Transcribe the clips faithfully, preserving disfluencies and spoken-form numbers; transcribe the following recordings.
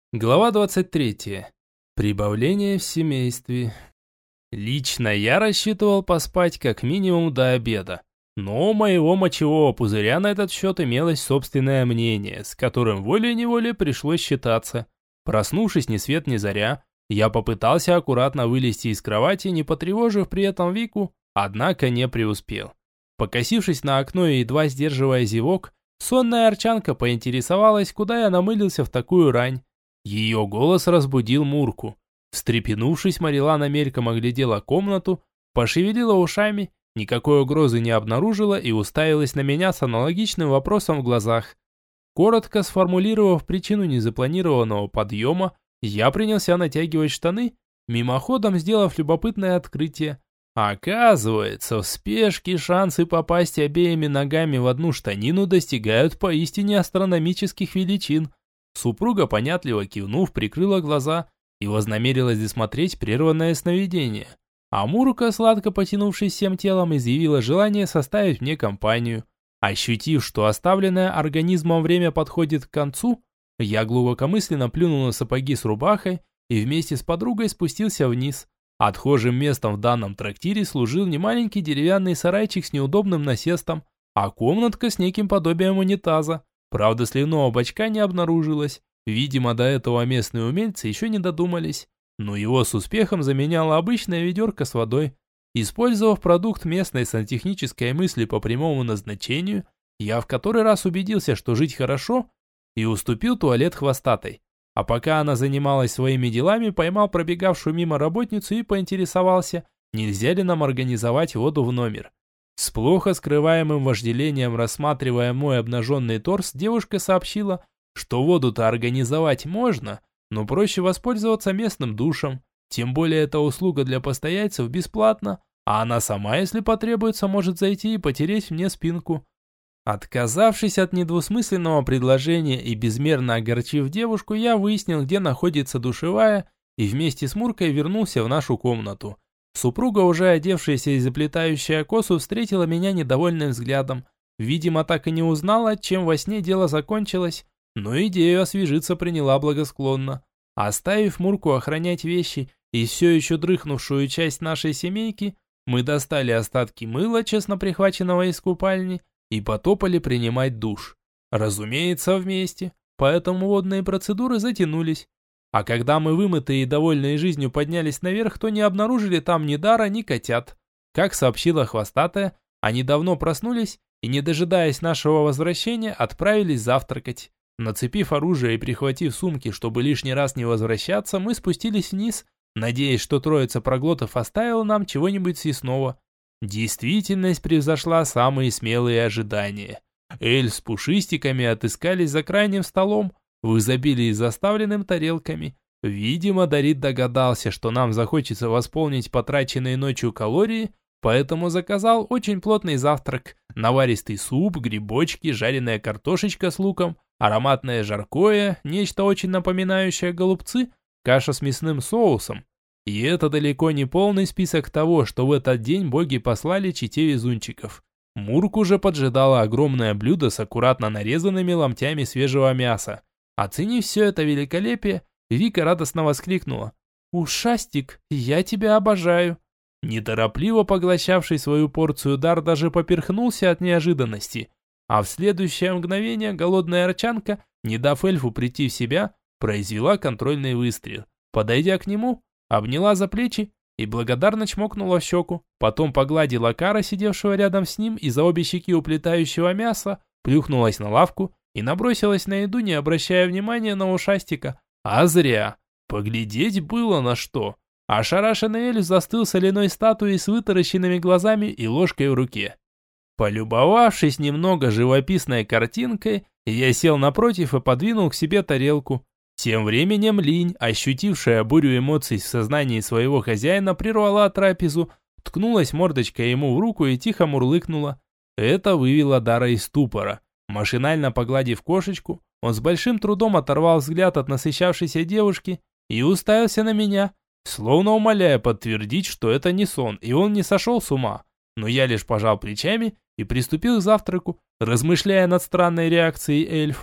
Глава двадцать третья. Прибавление в семействе. Лично я рассчитывал поспать как минимум до обеда. Но у моего мочевого пузыря на этот счет имелось собственное мнение, с которым волей-неволей пришлось считаться. Проснувшись ни свет ни заря, я попытался аккуратно вылезти из кровати, не потревожив при этом Вику, однако не преуспел. Покосившись на окно и едва сдерживая зевок, сонная арчанка поинтересовалась, куда я намылился в такую рань. Ее голос разбудил Мурку. Встрепенувшись, Марилана мельком оглядела комнату, пошевелила ушами, никакой угрозы не обнаружила и уставилась на меня с аналогичным вопросом в глазах. Коротко сформулировав причину незапланированного подъема, я принялся натягивать штаны, мимоходом сделав любопытное открытие. Оказывается, в спешке шансы попасть обеими ногами в одну штанину достигают поистине астрономических величин. Супруга, понятливо кивнув, прикрыла глаза и вознамерилась досмотреть прерванное сновидение. А Мурка, сладко потянувшись всем телом, изъявила желание составить мне компанию. Ощутив, что оставленное организмом время подходит к концу, я глубокомысленно плюнул на сапоги с рубахой и вместе с подругой спустился вниз. Отхожим местом в данном трактире служил немаленький деревянный сарайчик с неудобным насестом, а комнатка с неким подобием унитаза. Правда, сливного бачка не обнаружилось. Видимо, до этого местные умельцы еще не додумались. Но его с успехом заменяла обычная ведерко с водой. Использовав продукт местной сантехнической мысли по прямому назначению, я в который раз убедился, что жить хорошо, и уступил туалет хвостатой. А пока она занималась своими делами, поймал пробегавшую мимо работницу и поинтересовался, нельзя ли нам организовать воду в номер. С плохо скрываемым вожделением, рассматривая мой обнаженный торс, девушка сообщила, что воду-то организовать можно, но проще воспользоваться местным душем. Тем более эта услуга для постояльцев бесплатна, а она сама, если потребуется, может зайти и потереть мне спинку. Отказавшись от недвусмысленного предложения и безмерно огорчив девушку, я выяснил, где находится душевая, и вместе с Муркой вернулся в нашу комнату. Супруга, уже одевшаяся и заплетающая косу, встретила меня недовольным взглядом. Видимо, так и не узнала, чем во сне дело закончилось, но идею освежиться приняла благосклонно. Оставив Мурку охранять вещи и все еще дрыхнувшую часть нашей семейки, мы достали остатки мыла, честно прихваченного из купальни, и потопали принимать душ. Разумеется, вместе, поэтому водные процедуры затянулись. А когда мы, вымытые и довольные жизнью, поднялись наверх, то не обнаружили там ни Дара, ни котят. Как сообщила хвостатая, они давно проснулись и, не дожидаясь нашего возвращения, отправились завтракать. Нацепив оружие и прихватив сумки, чтобы лишний раз не возвращаться, мы спустились вниз, надеясь, что троица проглотов оставила нам чего-нибудь съестного. Действительность превзошла самые смелые ожидания. Эль с пушистиками отыскались за крайним столом, в изобилии заставленным тарелками. Видимо, Дарит догадался, что нам захочется восполнить потраченные ночью калории, поэтому заказал очень плотный завтрак. Наваристый суп, грибочки, жареная картошечка с луком, ароматное жаркое, нечто очень напоминающее голубцы, каша с мясным соусом. И это далеко не полный список того, что в этот день боги послали чете везунчиков. Мурку же поджидало огромное блюдо с аккуратно нарезанными ломтями свежего мяса. Оценив все это великолепие, Вика радостно воскликнула: «Ушастик, я тебя обожаю!» Неторопливо поглощавший свою порцию Дар даже поперхнулся от неожиданности, а в следующее мгновение голодная арчанка, не дав эльфу прийти в себя, произвела контрольный выстрел. Подойдя к нему, обняла за плечи и благодарно чмокнула в щеку, потом погладила Кара, сидевшего рядом с ним, и за обе щеки уплетающего мяса, плюхнулась на лавку и набросилась на еду, не обращая внимания на ушастика. А зря. Поглядеть было на что. Ошарашенный эльф застыл соляной статуей с вытаращенными глазами и ложкой в руке. Полюбовавшись немного живописной картинкой, я сел напротив и подвинул к себе тарелку. Тем временем Линь, ощутившая бурю эмоций в сознании своего хозяина, прервала трапезу, ткнулась мордочкой ему в руку и тихо мурлыкнула. Это вывело Дара из ступора. Машинально погладив кошечку, он с большим трудом оторвал взгляд от насыщавшейся девушки и уставился на меня, словно умоляя подтвердить, что это не сон, и он не сошел с ума. Но я лишь пожал плечами и приступил к завтраку, размышляя над странной реакцией эльфа.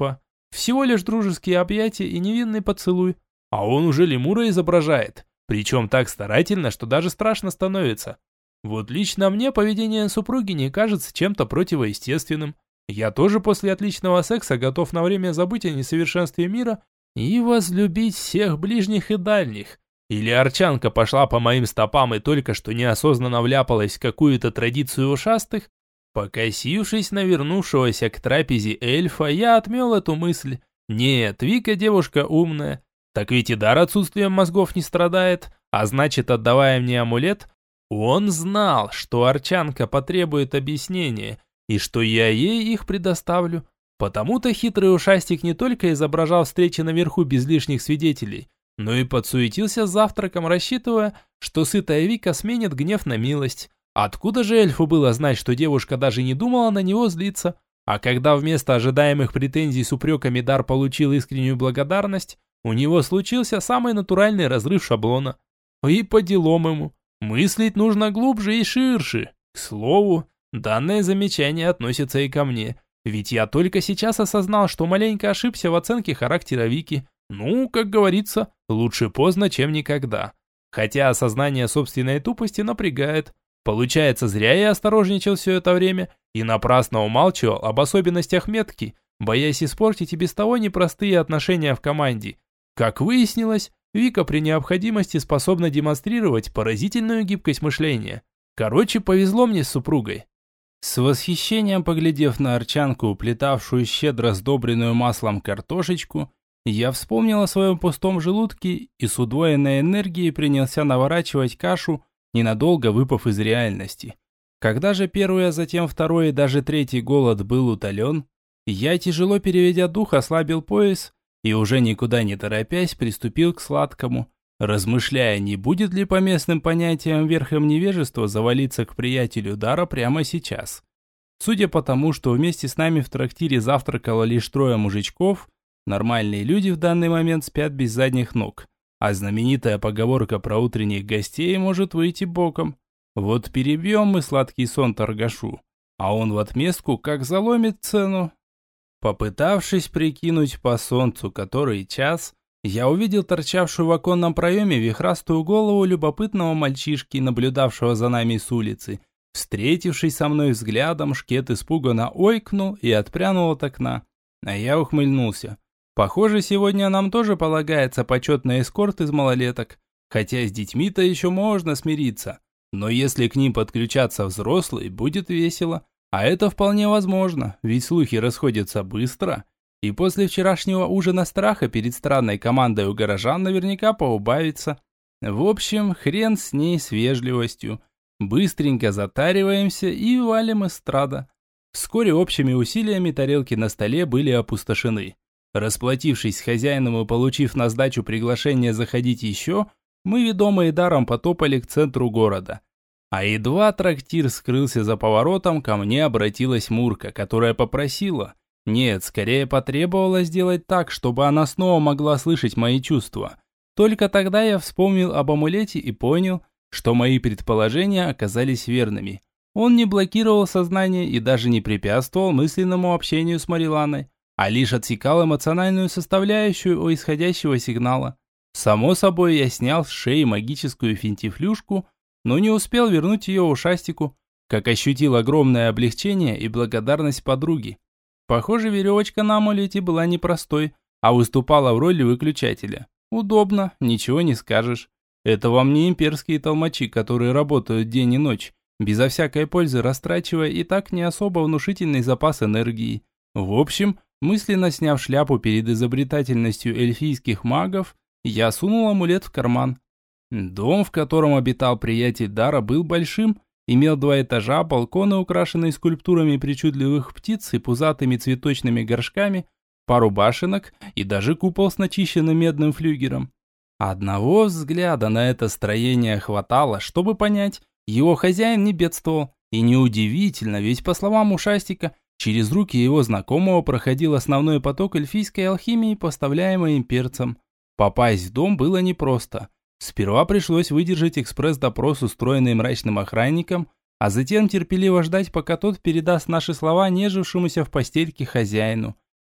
Всего лишь дружеские объятия и невинный поцелуй. А он уже лемура изображает. Причем так старательно, что даже страшно становится. Вот лично мне поведение супруги не кажется чем-то противоестественным. Я тоже после отличного секса готов на время забыть о несовершенстве мира и возлюбить всех ближних и дальних. Или Арчанка пошла по моим стопам и только что неосознанно вляпалась в какую-то традицию ушастых. Покосившись на вернувшегося к трапезе эльфа, я отмел эту мысль. Нет, Вика девушка умная. Так ведь и дар отсутствием мозгов не страдает, а значит, отдавая мне амулет, он знал, что Арчанка потребует объяснения, и что я ей их предоставлю. Потому-то хитрый ушастик не только изображал встречи наверху без лишних свидетелей, но и подсуетился с завтраком, рассчитывая, что сытая Вика сменит гнев на милость. Откуда же эльфу было знать, что девушка даже не думала на него злиться? А когда вместо ожидаемых претензий с упреками дар получил искреннюю благодарность, у него случился самый натуральный разрыв шаблона. И по делам ему. Мыслить нужно глубже и ширше. К слову, данное замечание относится и ко мне. Ведь я только сейчас осознал, что маленько ошибся в оценке характера Вики. Ну, как говорится, лучше поздно, чем никогда. Хотя осознание собственной тупости напрягает. Получается, зря я осторожничал все это время и напрасно умалчивал об особенностях метки, боясь испортить и без того непростые отношения в команде. Как выяснилось, Вика при необходимости способна демонстрировать поразительную гибкость мышления. Короче, повезло мне с супругой. С восхищением поглядев на Арчанку, уплетавшую щедро сдобренную маслом картошечку, я вспомнил о своем пустом желудке и с удвоенной энергией принялся наворачивать кашу, ненадолго выпав из реальности. Когда же первый, а затем второй и даже третий голод был утолен, я, тяжело переведя дух, ослабил пояс и уже никуда не торопясь приступил к сладкому, размышляя, не будет ли по местным понятиям верхом невежества завалиться к приятелю дара прямо сейчас. Судя по тому, что вместе с нами в трактире завтракало лишь трое мужичков, нормальные люди в данный момент спят без задних ног, а знаменитая поговорка про утренних гостей может выйти боком. Вот перебьем мы сладкий сон торгашу, а он в отместку как заломит цену. Попытавшись прикинуть по солнцу который час, я увидел торчавшую в оконном проеме вихрастую голову любопытного мальчишки, наблюдавшего за нами с улицы. Встретившись со мной взглядом, шкет испуганно ойкнул и отпрянул от окна. А я ухмыльнулся. Похоже, сегодня нам тоже полагается почетный эскорт из малолеток. Хотя с детьми-то еще можно смириться. Но если к ним подключаться взрослые, будет весело. А это вполне возможно, ведь слухи расходятся быстро. И после вчерашнего ужина страха перед странной командой у горожан наверняка поубавится. В общем, хрен с ней с вежливостью. Быстренько затариваемся и валим из страда. Вскоре общими усилиями тарелки на столе были опустошены. Расплатившись с хозяином и получив на сдачу приглашение заходить еще, мы, ведомые даром, потопали к центру города. А едва трактир скрылся за поворотом, ко мне обратилась Мурка, которая попросила, нет, скорее потребовала сделать так, чтобы она снова могла слышать мои чувства. Только тогда я вспомнил об амулете и понял, что мои предположения оказались верными. Он не блокировал сознание и даже не препятствовал мысленному общению с Мариланой, а лишь отсекал эмоциональную составляющую у исходящего сигнала. Само собой, я снял с шеи магическую финтифлюшку, но не успел вернуть ее ушастику, как ощутил огромное облегчение и благодарность подруги. Похоже, веревочка на амулете была непростой, а выступала в роли выключателя. Удобно, ничего не скажешь. Это вам не имперские толмачи, которые работают день и ночь, безо всякой пользы растрачивая и так не особо внушительный запас энергии. В общем, мысленно сняв шляпу перед изобретательностью эльфийских магов, я сунул амулет в карман. Дом, в котором обитал приятель дара, был большим, имел два этажа, балконы, украшенные скульптурами причудливых птиц и пузатыми цветочными горшками, пару башенок и даже купол с начищенным медным флюгером. Одного взгляда на это строение хватало, чтобы понять, его хозяин не бедствовал. И неудивительно, ведь по словам ушастика, через руки его знакомого проходил основной поток эльфийской алхимии, поставляемой имперцам. Попасть в дом было непросто. Сперва пришлось выдержать экспресс-допрос, устроенный мрачным охранником, а затем терпеливо ждать, пока тот передаст наши слова нежившемуся в постельке хозяину.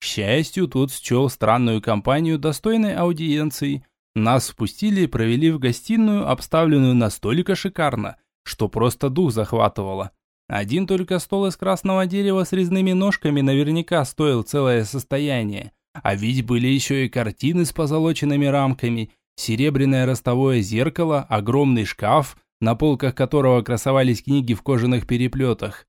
К счастью, тут счел странную компанию достойной аудиенции. Нас впустили и провели в гостиную, обставленную настолько шикарно, что просто дух захватывало. Один только стол из красного дерева с резными ножками наверняка стоил целое состояние. А ведь были еще и картины с позолоченными рамками, серебряное ростовое зеркало, огромный шкаф, на полках которого красовались книги в кожаных переплетах.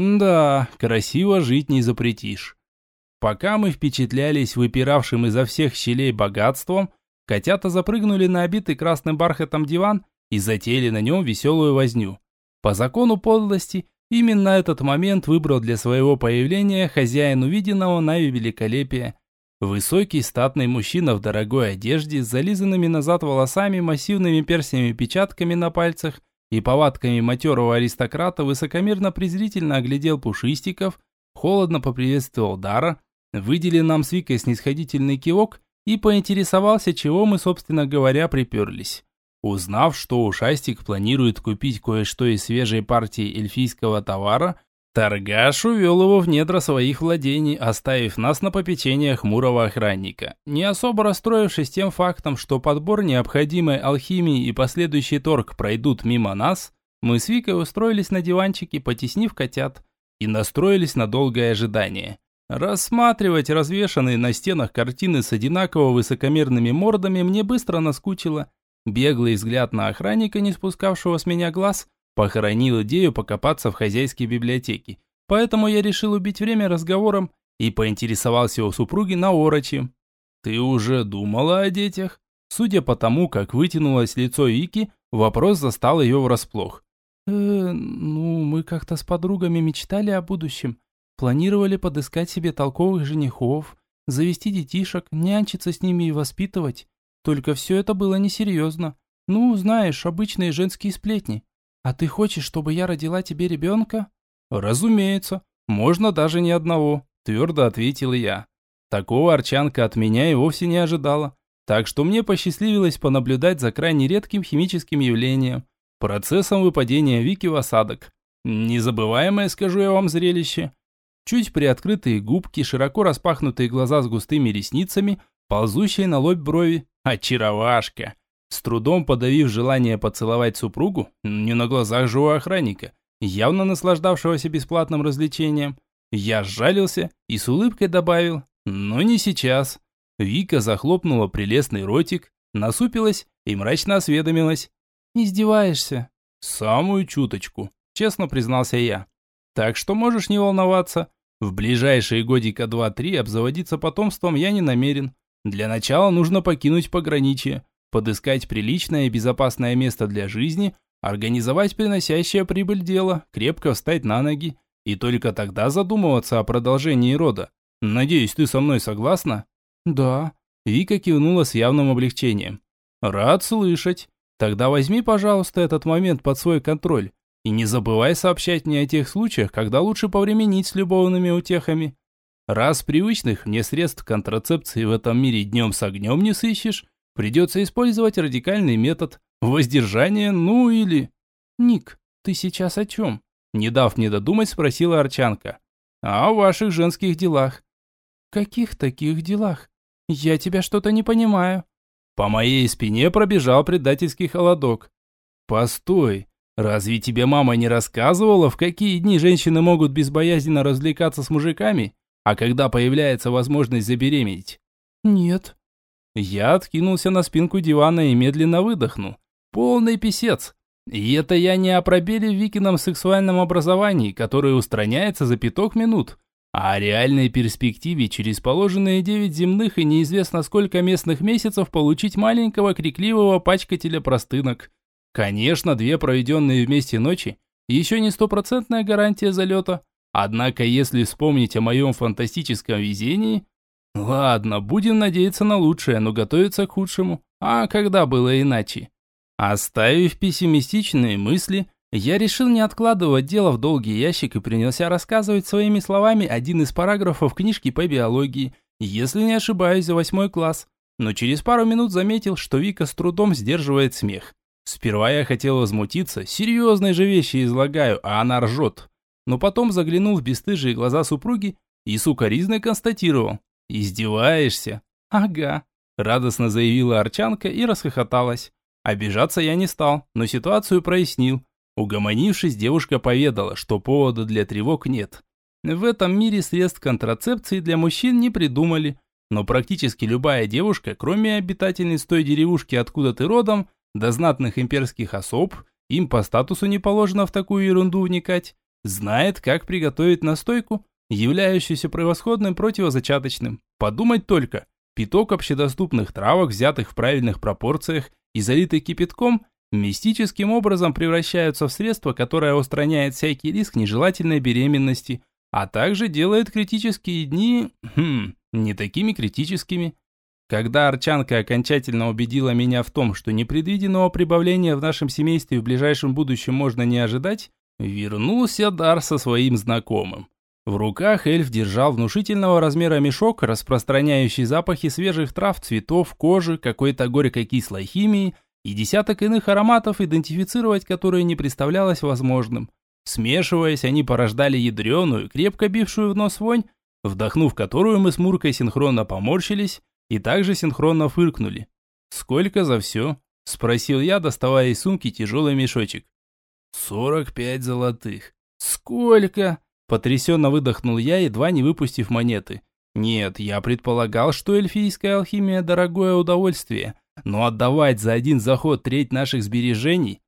Да, красиво жить не запретишь. Пока мы впечатлялись выпиравшим изо всех щелей богатством, котята запрыгнули на обитый красным бархатом диван и затеяли на нем веселую возню. По закону подлости, именно этот момент выбрал для своего появления хозяин увиденного нами великолепия. Высокий статный мужчина в дорогой одежде с зализанными назад волосами, массивными перстнями-печатками на пальцах и повадками матерого аристократа высокомерно-презрительно оглядел пушистиков, холодно поприветствовал Дара, выделил нам с Викой снисходительный кивок и поинтересовался, чего мы, собственно говоря, приперлись. Узнав, что ушастик планирует купить кое-что из свежей партии эльфийского товара, торгаш увел его в недра своих владений, оставив нас на попечение хмурого охранника. Не особо расстроившись тем фактом, что подбор необходимой алхимии и последующий торг пройдут мимо нас, мы с Викой устроились на диванчике, потеснив котят, и настроились на долгое ожидание. Рассматривать развешанные на стенах картины с одинаково высокомерными мордами мне быстро наскучило. Беглый взгляд на охранника, не спускавшего с меня глаз, похоронил идею покопаться в хозяйской библиотеке. Поэтому я решил убить время разговором и поинтересовался у супруги наорочи. «Ты уже думала о детях?» Судя по тому, как вытянулось лицо Вики, вопрос застал ее врасплох. «Э, ну, мы как-то с подругами мечтали о будущем. Планировали подыскать себе толковых женихов, завести детишек, нянчиться с ними и воспитывать. Только все это было несерьезно. Ну, знаешь, обычные женские сплетни. А ты хочешь, чтобы я родила тебе ребенка?» «Разумеется. Можно даже не одного», – твердо ответил я. Такого Арчанка от меня и вовсе не ожидала. Так что мне посчастливилось понаблюдать за крайне редким химическим явлением – процессом выпадения Вики в осадок. Незабываемое, скажу я вам, зрелище. Чуть приоткрытые губки, широко распахнутые глаза с густыми ресницами, ползущие на лобь брови. Очаровашка. С трудом подавив желание поцеловать супругу, не на глазах же у охранника, явно наслаждавшегося бесплатным развлечением, я сжалился и с улыбкой добавил: «Но не сейчас». Вика захлопнула прелестный ротик, насупилась и мрачно осведомилась: «Издеваешься?» «Самую чуточку», честно признался я. «Так что можешь не волноваться. В ближайшие годика два-три обзаводиться потомством я не намерен. Для начала нужно покинуть пограничье, подыскать приличное и безопасное место для жизни, организовать приносящее прибыль дело, крепко встать на ноги, и только тогда задумываться о продолжении рода. Надеюсь, ты со мной согласна?» «Да», – Вика кивнула с явным облегчением. «Рад слышать. Тогда возьми, пожалуйста, этот момент под свой контроль и не забывай сообщать мне о тех случаях, когда лучше повременить с любовными утехами. Раз привычных мне средств контрацепции в этом мире днем с огнем не сыщешь, придется использовать радикальный метод воздержания, ну или...» «Ник, ты сейчас о чем?» Не дав мне додумать, спросила Арчанка. «О ваших женских делах». «Каких таких делах? Я тебя что-то не понимаю». По моей спине пробежал предательский холодок. «Постой, разве тебе мама не рассказывала, в какие дни женщины могут безбоязненно развлекаться с мужиками, а когда появляется возможность забеременеть?» «Нет». Я откинулся на спинку дивана и медленно выдохнул. Полный писец. И это я не о пробеле в Викином сексуальном образовании, которое устраняется за пяток минут, а о реальной перспективе через положенные девять земных и неизвестно сколько местных месяцев получить маленького крикливого пачкателя простынок. Конечно, две проведенные вместе ночи еще не стопроцентная гарантия залета. Однако, если вспомнить о моем фантастическом везении... Ладно, будем надеяться на лучшее, но готовиться к худшему. А когда было иначе? Оставив пессимистичные мысли, я решил не откладывать дело в долгий ящик и принялся рассказывать своими словами один из параграфов книжки по биологии, если не ошибаюсь, за восьмой класс. Но через пару минут заметил, что Вика с трудом сдерживает смех. Сперва я хотел возмутиться, серьезные же вещи излагаю, а она ржет. Но потом заглянул в бесстыжие глаза супруги и сукоризной констатировал: «Издеваешься?» «Ага», – радостно заявила Арчанка и расхохоталась. Обижаться я не стал, но ситуацию прояснил. Угомонившись, девушка поведала, что повода для тревог нет. В этом мире средств контрацепции для мужчин не придумали, но практически любая девушка, кроме обитательниц той деревушки, откуда ты родом, до знатных имперских особ, им по статусу не положено в такую ерунду вникать, знает, как приготовить настойку, являющуюся превосходным противозачаточным. Подумать только, пяток общедоступных травок, взятых в правильных пропорциях и залитых кипятком, мистическим образом превращаются в средство, которое устраняет всякий риск нежелательной беременности, а также делает критические дни, хм, не такими критическими. Когда Арчанка окончательно убедила меня в том, что непредвиденного прибавления в нашем семействе в ближайшем будущем можно не ожидать, вернулся Дар со своим знакомым. В руках эльф держал внушительного размера мешок, распространяющий запахи свежих трав, цветов, кожи, какой-то горько-кислой химии и десяток иных ароматов, идентифицировать которые не представлялось возможным. Смешиваясь, они порождали ядреную, крепко бившую в нос вонь, вдохнув которую мы с Муркой синхронно поморщились и также синхронно фыркнули. «Сколько за все?» – спросил я, доставая из сумки тяжелый мешочек. «Сорок пять золотых». «Сколько?» – потрясенно выдохнул я, едва не выпустив монеты. «Нет, я предполагал, что эльфийская алхимия – дорогое удовольствие, но отдавать за один заход треть наших сбережений...»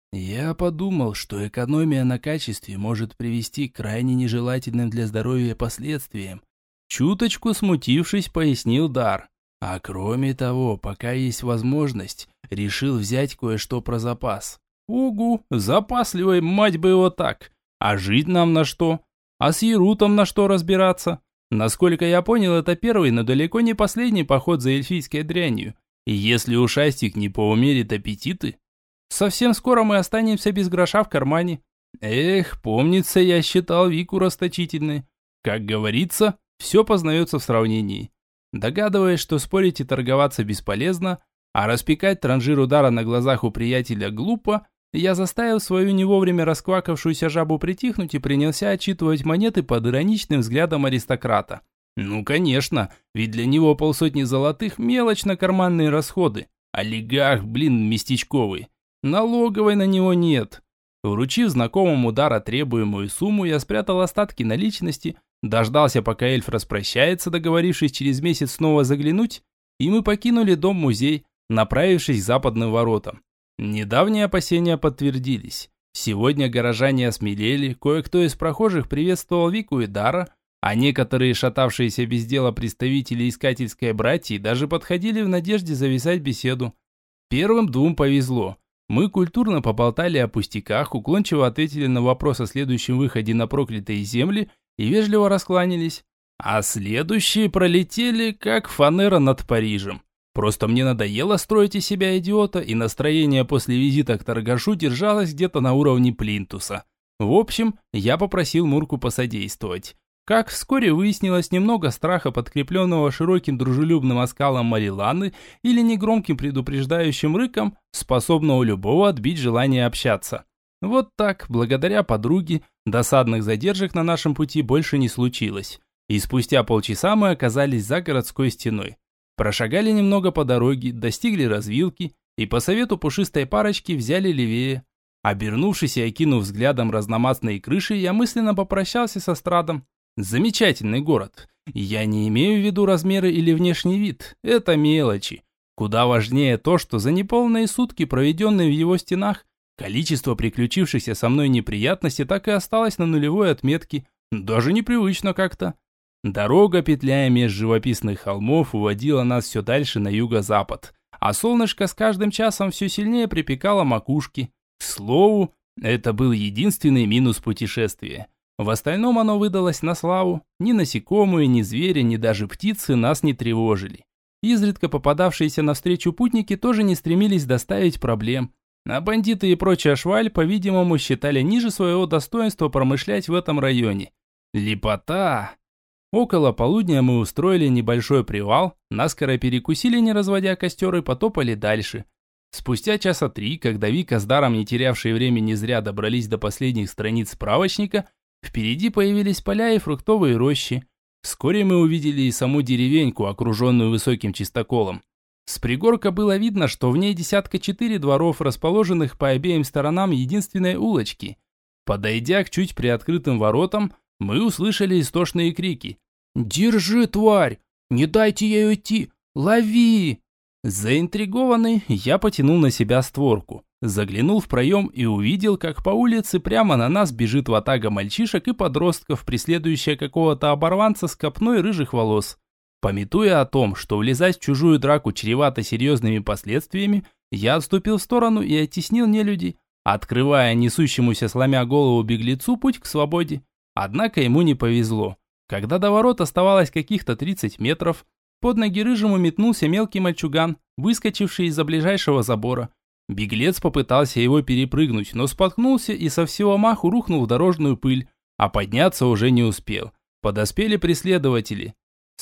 Я подумал, что экономия на качестве может привести к крайне нежелательным для здоровья последствиям. Чуточку смутившись, пояснил Дар. А кроме того, пока есть возможность, решил взять кое-что про запас. Угу, запасливый, мать бы его так. А жить нам на что? А с Ярутом на что разбираться? Насколько я понял, это первый, но далеко не последний поход за эльфийской дрянью. И если уж Астик не поумерит аппетиты... Совсем скоро мы останемся без гроша в кармане. Эх, помнится, я считал Вику расточительной. Как говорится, все познается в сравнении. Догадываясь, что спорить и торговаться бесполезно, а распекать транжир удара на глазах у приятеля глупо, я заставил свою не вовремя расквакавшуюся жабу притихнуть и принялся отчитывать монеты под ироничным взглядом аристократа. Ну, конечно, ведь для него полсотни золотых – мелочь на карманные расходы. Олигарх, блин, местечковый. Налоговой на него нет. Вручив знакомому Дара требуемую сумму, я спрятал остатки наличности, дождался, пока эльф распрощается, договорившись через месяц снова заглянуть, и мы покинули дом-музей, направившись к западным воротам. Недавние опасения подтвердились. Сегодня горожане осмелели, кое-кто из прохожих приветствовал Вику и Дара, а некоторые шатавшиеся без дела представители искательской братьи даже подходили в надежде завязать беседу. Первым двум повезло. Мы культурно поболтали о пустяках, уклончиво ответили на вопрос о следующем выходе на проклятые земли и вежливо раскланялись. А следующие пролетели, как фанера над Парижем. Просто мне надоело строить из себя идиота, и настроение после визита к торгашу держалось где-то на уровне плинтуса. В общем, я попросил Мурку посодействовать. Как вскоре выяснилось, немного страха, подкрепленного широким дружелюбным оскалом Мариланы или негромким предупреждающим рыком, способно у любого отбить желание общаться. Вот так, благодаря подруге, досадных задержек на нашем пути больше не случилось. И спустя полчаса мы оказались за городской стеной. Прошагали немного по дороге, достигли развилки и по совету пушистой парочки взяли левее. Обернувшись и окинув взглядом разномастные крыши, я мысленно попрощался со Страдом. Замечательный город. Я не имею в виду размеры или внешний вид. Это мелочи. Куда важнее то, что за неполные сутки, проведенные в его стенах, количество приключившихся со мной неприятностей так и осталось на нулевой отметке. Даже непривычно как-то. Дорога, петляя меж живописных холмов, уводила нас все дальше на юго-запад. А солнышко с каждым часом все сильнее припекало макушки. К слову, это был единственный минус путешествия. В остальном оно выдалось на славу. Ни насекомые, ни звери, ни даже птицы нас не тревожили. Изредка попадавшиеся навстречу путники тоже не стремились доставить проблем. А бандиты и прочая шваль, по-видимому, считали ниже своего достоинства промышлять в этом районе. Лепота! Около полудня мы устроили небольшой привал, наскоро перекусили, не разводя костер, и потопали дальше. Спустя часа три, когда Вика с Даром, не терявшие времени зря, добрались до последних страниц справочника, впереди появились поля и фруктовые рощи. Вскоре мы увидели и саму деревеньку, окруженную высоким чистоколом. С пригорка было видно, что в ней десятка четыре дворов, расположенных по обеим сторонам единственной улочки. Подойдя к чуть приоткрытым воротам, мы услышали истошные крики. «Держи, тварь! Не дайте ей уйти! Лови!» Заинтригованный, я потянул на себя створку, заглянул в проем и увидел, как по улице прямо на нас бежит ватага мальчишек и подростков, преследующая какого-то оборванца с копной рыжих волос. Памятуя о том, что влезать в чужую драку чревато серьезными последствиями, я отступил в сторону и оттеснил нелюдей, открывая несущемуся сломя голову беглецу путь к свободе. Однако ему не повезло. Когда до ворот оставалось каких-то тридцать метров, под ноги рыжему метнулся мелкий мальчуган, выскочивший из-за ближайшего забора. Беглец попытался его перепрыгнуть, но споткнулся и со всего маху рухнул в дорожную пыль, а подняться уже не успел. Подоспели преследователи.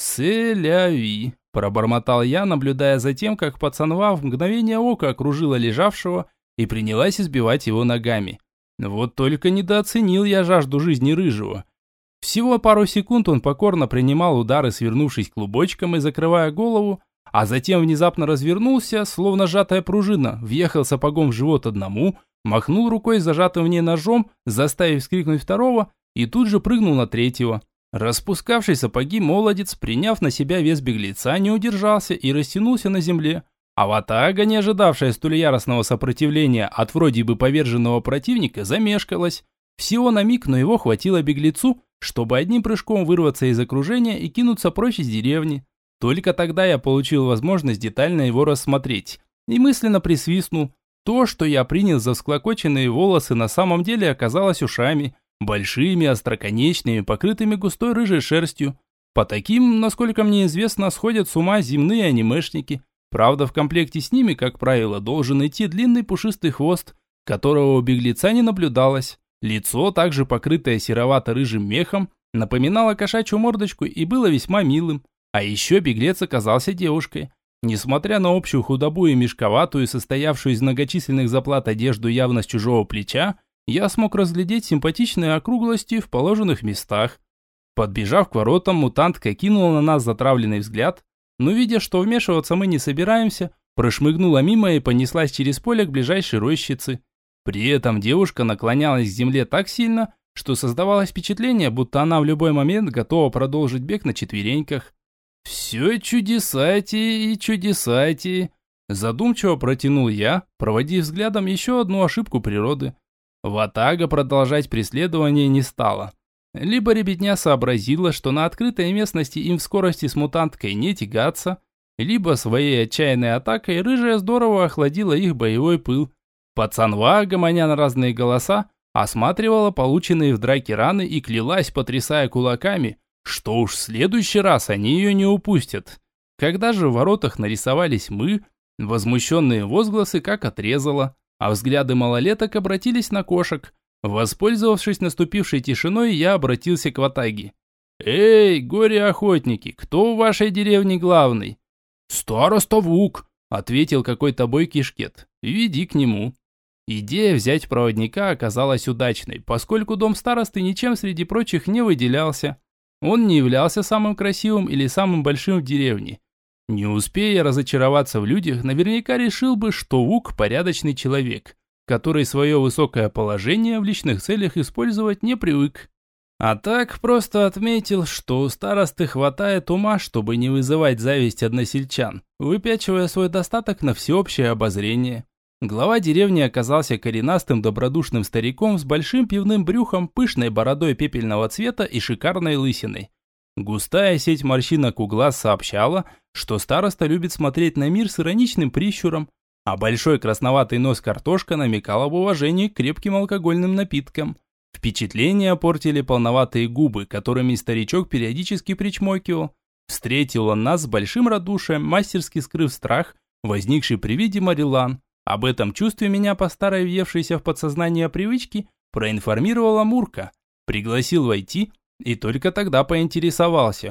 «Сэляви», – пробормотал я, наблюдая за тем, как пацанва в мгновение ока окружила лежавшего и принялась избивать его ногами. Вот только недооценил я жажду жизни рыжего. Всего пару секунд он покорно принимал удары, свернувшись клубочком и закрывая голову, а затем внезапно развернулся, словно сжатая пружина, въехал сапогом в живот одному, махнул рукой с зажатым в ней ножом, заставив вскрикнуть второго, и тут же прыгнул на третьего. Распускавший сапоги молодец, приняв на себя вес беглеца, не удержался и растянулся на земле. А ватага, не ожидавшая столь яростного сопротивления от вроде бы поверженного противника, замешкалась. Всего на миг, но его хватило беглецу, чтобы одним прыжком вырваться из окружения и кинуться прочь из деревни. Только тогда я получил возможность детально его рассмотреть. И мысленно присвистнул. То, что я принял за всклокоченные волосы, на самом деле оказалось ушами. Большими, остроконечными, покрытыми густой рыжей шерстью. По таким, насколько мне известно, сходят с ума земные анимешники. Правда, в комплекте с ними, как правило, должен идти длинный пушистый хвост, которого у беглеца не наблюдалось. Лицо, также покрытое серовато-рыжим мехом, напоминало кошачью мордочку и было весьма милым. А еще беглец оказался девушкой. Несмотря на общую худобу и мешковатую, состоявшую из многочисленных заплат одежду явно с чужого плеча, я смог разглядеть симпатичные округлости в положенных местах. Подбежав к воротам, мутантка кинула на нас затравленный взгляд, но, видя, что вмешиваться мы не собираемся, прошмыгнула мимо и понеслась через поле к ближайшей рощице. При этом девушка наклонялась к земле так сильно, что создавалось впечатление, будто она в любой момент готова продолжить бег на четвереньках. «Все чудесати и чудесати», – задумчиво протянул я, проводив взглядом еще одну ошибку природы. Ватага продолжать преследование не стала. Либо ребятня сообразила, что на открытой местности им в скорости с мутанткой не тягаться, либо своей отчаянной атакой рыжая здорово охладила их боевой пыл. Пацанва, гомоня на разные голоса, осматривала полученные в драке раны и клялась, потрясая кулаками, что уж в следующий раз они ее не упустят. Когда же в воротах нарисовались мы, возмущенные возгласы как отрезало, а взгляды малолеток обратились на кошек. Воспользовавшись наступившей тишиной, я обратился к ватаге. «Эй, горе-охотники, кто в вашей деревне главный?» «Староста Вук», — ответил какой-то бойкий шкет. «Веди к нему». Идея взять проводника оказалась удачной, поскольку дом старосты ничем среди прочих не выделялся. Он не являлся самым красивым или самым большим в деревне. Не успея разочароваться в людях, наверняка решил бы, что Вук порядочный человек, который свое высокое положение в личных целях использовать не привык. А так просто отметил, что у старосты хватает ума, чтобы не вызывать зависть односельчан, выпячивая свой достаток на всеобщее обозрение. Глава деревни оказался коренастым добродушным стариком с большим пивным брюхом, пышной бородой пепельного цвета и шикарной лысиной. Густая сеть морщинок у глаз сообщала, что староста любит смотреть на мир с ироничным прищуром, а большой красноватый нос картошка намекал об уважении к крепким алкогольным напиткам. Впечатление портили полноватые губы, которыми старичок периодически причмокивал. Встретил он нас с большим радушием, мастерски скрыв страх, возникший при виде Марилан. Об этом чувстве меня по старой въевшейся в подсознание привычки проинформировала Мурка. Пригласил войти и только тогда поинтересовался.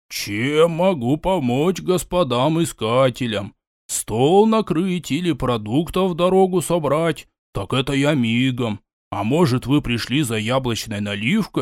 «Чем могу помочь господам-искателям? Стол накрыть или продуктов в дорогу собрать? Так это я мигом. А может, вы пришли за яблочной наливкой?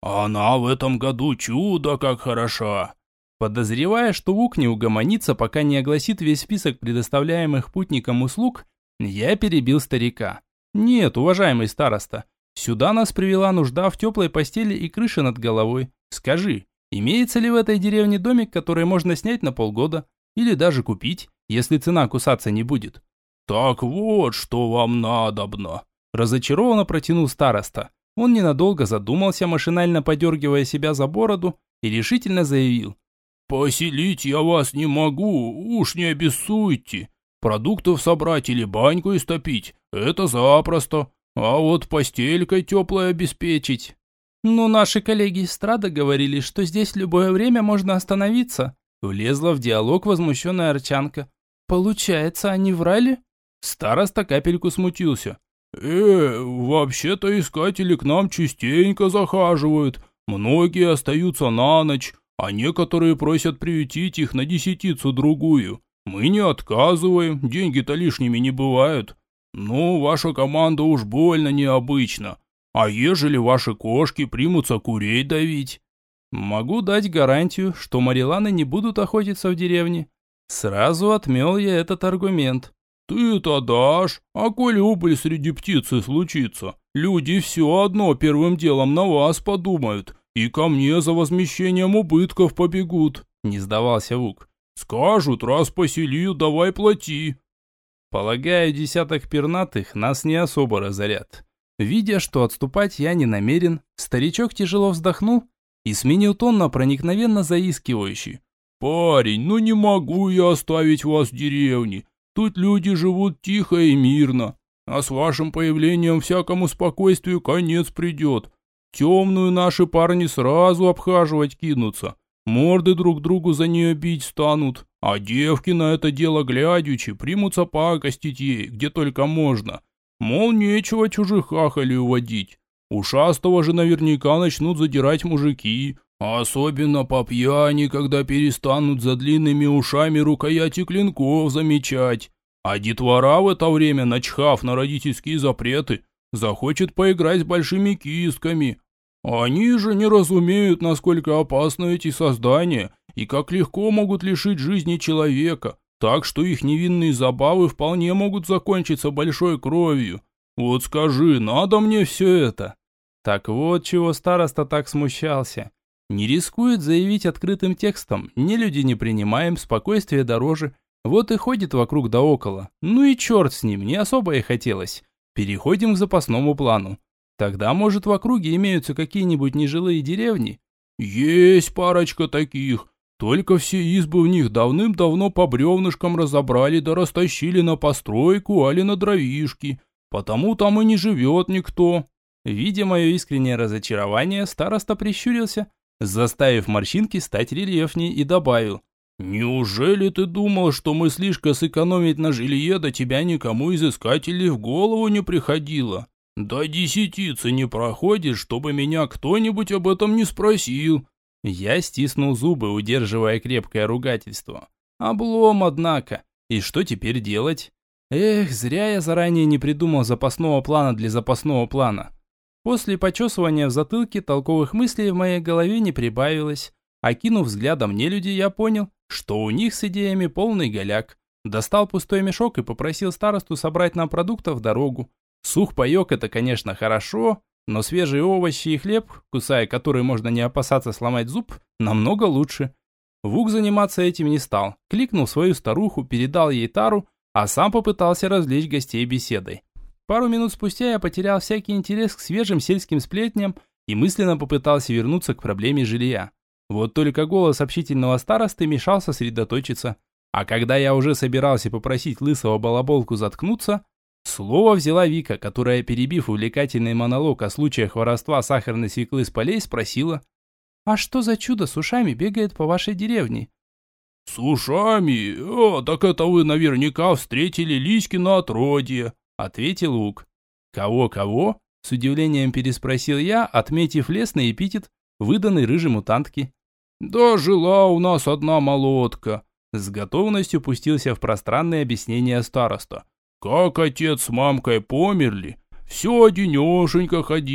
Она в этом году чудо как хороша. Подозревая, что Вук не угомонится, пока не огласит весь список предоставляемых путникам услуг, я перебил старика. Нет, уважаемый староста, сюда нас привела нужда в теплой постели и крыше над головой. Скажи, имеется ли в этой деревне домик, который можно снять на полгода? Или даже купить, если цена кусаться не будет? Так вот, что вам надобно. Разочарованно протянул староста. Он ненадолго задумался, машинально подергивая себя за бороду, и решительно заявил. «Поселить я вас не могу, уж не обессуйте. Продуктов собрать или баньку истопить – это запросто, а вот постелькой теплой обеспечить». «Но наши коллеги из Страда говорили, что здесь в любое время можно остановиться», – влезла в диалог возмущенная Арчанка. «Получается, они врали?» Староста капельку смутился. «Э, вообще-то искатели к нам частенько захаживают, многие остаются на ночь, а некоторые просят приютить их на десятицу-другую. Мы не отказываем, деньги-то лишними не бывают. Но ваша команда уж больно необычна. А ежели ваши кошки примутся курей давить?» «Могу дать гарантию, что мариланы не будут охотиться в деревне». Сразу отмел я этот аргумент. «Ты-то дашь, а коли убыль среди птицы случится, люди все одно первым делом на вас подумают и ко мне за возмещением убытков побегут», — не сдавался Вук. «Скажут, раз поселил, давай плати». Полагаю, десяток пернатых нас не особо разорят. Видя, что отступать я не намерен, старичок тяжело вздохнул и сменил тон на проникновенно заискивающий. «Парень, ну не могу я оставить вас в деревне. Тут люди живут тихо и мирно, а с вашим появлением всякому спокойствию конец придет. Темную наши парни сразу обхаживать кинутся, морды друг другу за нее бить станут, а девки на это дело глядячи примутся пакостить ей, где только можно. Мол, нечего чужих хахалей уводить. Ушастого же наверняка начнут задирать мужики, а особенно по пьяни, когда перестанут за длинными ушами рукояти клинков замечать. А детвора в это время, начхав на родительские запреты, захочет поиграть с большими кистками. Они же не разумеют, насколько опасны эти создания и как легко могут лишить жизни человека, так что их невинные забавы вполне могут закончиться большой кровью. Вот скажи, надо мне все это?» Так вот, чего староста так смущался. Не рискует заявить открытым текстом, не люди не принимаем, спокойствие дороже. Вот и ходит вокруг да около. Ну и черт с ним, не особо и хотелось. Переходим к запасному плану. Тогда, может, в округе имеются какие-нибудь нежилые деревни? Есть парочка таких. Только все избы в них давным-давно по бревнышкам разобрали да растащили на постройку, али на дровишки. Потому там и не живет никто. Видя мое искреннее разочарование, староста прищурился, заставив морщинки стать рельефней, и добавил. «Неужели ты думал, что мы слишком сэкономить на жилье, до тебя никому из искателей в голову не приходило? До десятицы не проходит, чтобы меня кто-нибудь об этом не спросил». Я стиснул зубы, удерживая крепкое ругательство. Облом, однако. И что теперь делать? Эх, зря я заранее не придумал запасного плана для запасного плана. После почесывания в затылке толковых мыслей в моей голове не прибавилось. Окинув взглядом нелюди, я понял, что у них с идеями полный голяк. Достал пустой мешок и попросил старосту собрать нам продуктов в дорогу. Сухпайок — это, конечно, хорошо, но свежие овощи и хлеб, кусая которые можно не опасаться сломать зуб, намного лучше. Вук заниматься этим не стал. Кликнул свою старуху, передал ей тару, а сам попытался развлечь гостей беседой. Пару минут спустя я потерял всякий интерес к свежим сельским сплетням и мысленно попытался вернуться к проблеме жилья. Вот только голос общительного старосты мешал сосредоточиться. А когда я уже собирался попросить лысого балаболку заткнуться, слово взяла Вика, которая, перебив увлекательный монолог о случаях воровства сахарной свеклы с полей, спросила: «А что за чудо с ушами бегает по вашей деревне?» «С ушами? О, так это вы наверняка встретили Лиськино отродье», — ответил Вук. «Кого-кого?» — с удивлением переспросил я, отметив лесный эпитет, выданный рыжей мутантке. «Да жила у нас одна молотка», — с готовностью пустился в пространное объяснение староста. «Как отец с мамкой померли, все одинешенька ходила,